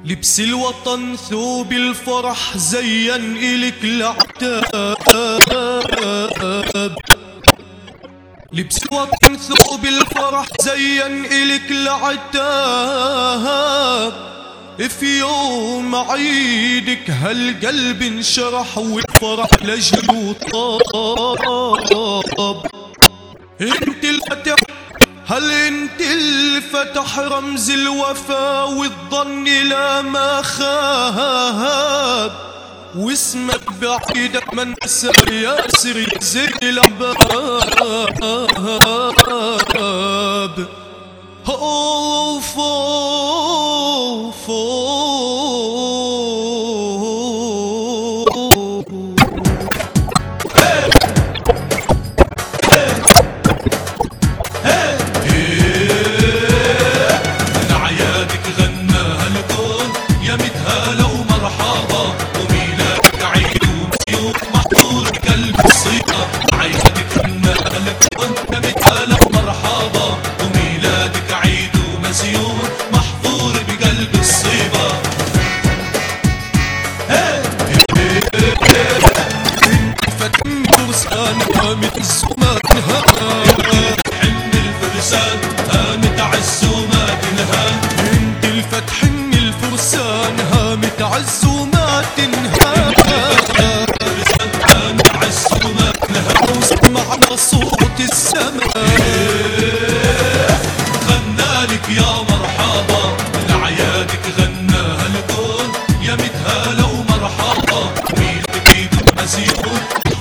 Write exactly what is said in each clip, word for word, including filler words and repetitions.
لبس الوطن ثوب الفرح زين إلك العتاب. لبس الوطن ثوب الفرح زين إلك العتاب. في يوم عيدك هالقلب انشرح والفرح لجله طاب. انت الفتح هل انت الفتح رمز الوفا والظن لا ما خاب. واسمك بعيدك من نسى ياسر زي العباب. اوف اوف هامت الزمان حن الفرسان هامت عالزومات الهان. انت الفتح من الفرسان هامت عالزومات الهان. هامت عالزومات الهان. وسمعنا صوت السماء غنالك يا مرحبا. لعيادك غناها الكون يا متهالة ومرحبا. ميلك ايد مزيون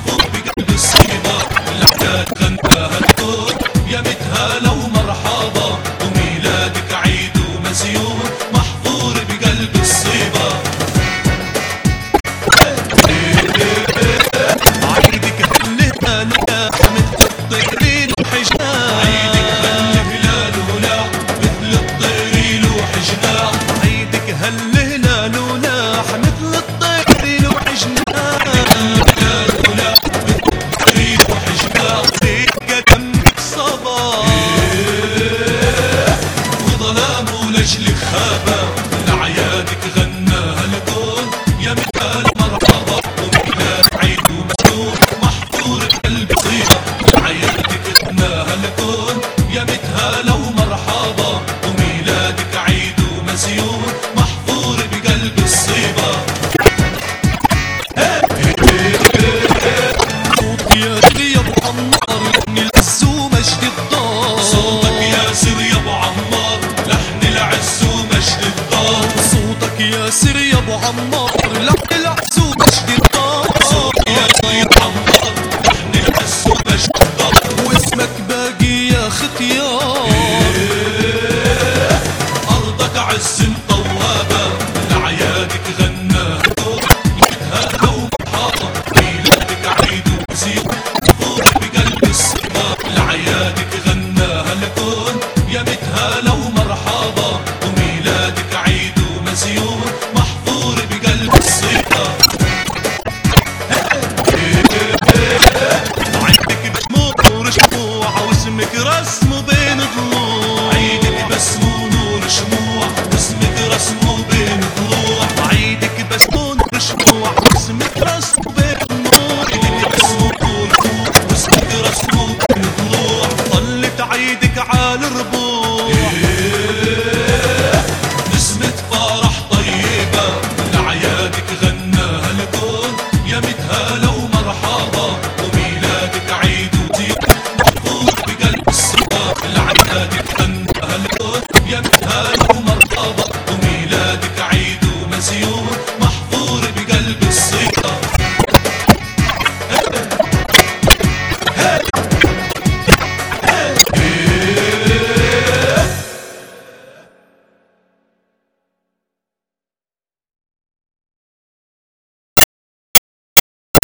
غناها الكون يا متهالة ومرحبا. وميلادك عيد ومزيون محظور بقلب الصيبة. عيدك هلها نلاح مثل الطيرين وحجناح. عيدك هلها نلاح مثل الطيرين وحجناح. عيدك هلها نلاح مثل الطيرين وحجناح. لجلك خابة. لعيادك غناها الكون يا مثال مرحبا. وميلاد عيد ومسنون محظور بقلب صيبة. لعيادك غناها الكون يا مثالة ومرحبا. وميلادك عيد ومسيون محظور بقلب الصيبة. صوتك يا سر يا ابو عمار لحن العز ومجد الدار. صوتك يا سر يا ابو عمار لحن العز ومجد الدار. صوتك يا سر يا ابو عمار لحن العز ومجد الدار. صوتك يا سر يا ابو عمار لحن العز ومجد الدار. واسمك باقي يا ختيار. ارضك عز طوابة. لعيادك غناها الكون متهالة ومرحبا. ميلادك عيد ومزيون محظور بقلب الصيبة. لعيادك غناها الكون يا متهالة ومرحبا. وميلادك عيد ومزيون محظور بقلب الصيبة. عيدك بسمو نور شموع واسمك رسمه بين ضلوع. عيدك بسمو نور شموع واسمك رسمه بين ضلوع. عيدك بسمو نور شموع واسمك رسمه بين ضلوع. عيدك بسمو نور شموع واسمك رسمه بين ضلوع. طلت عيدك عالى الربوع.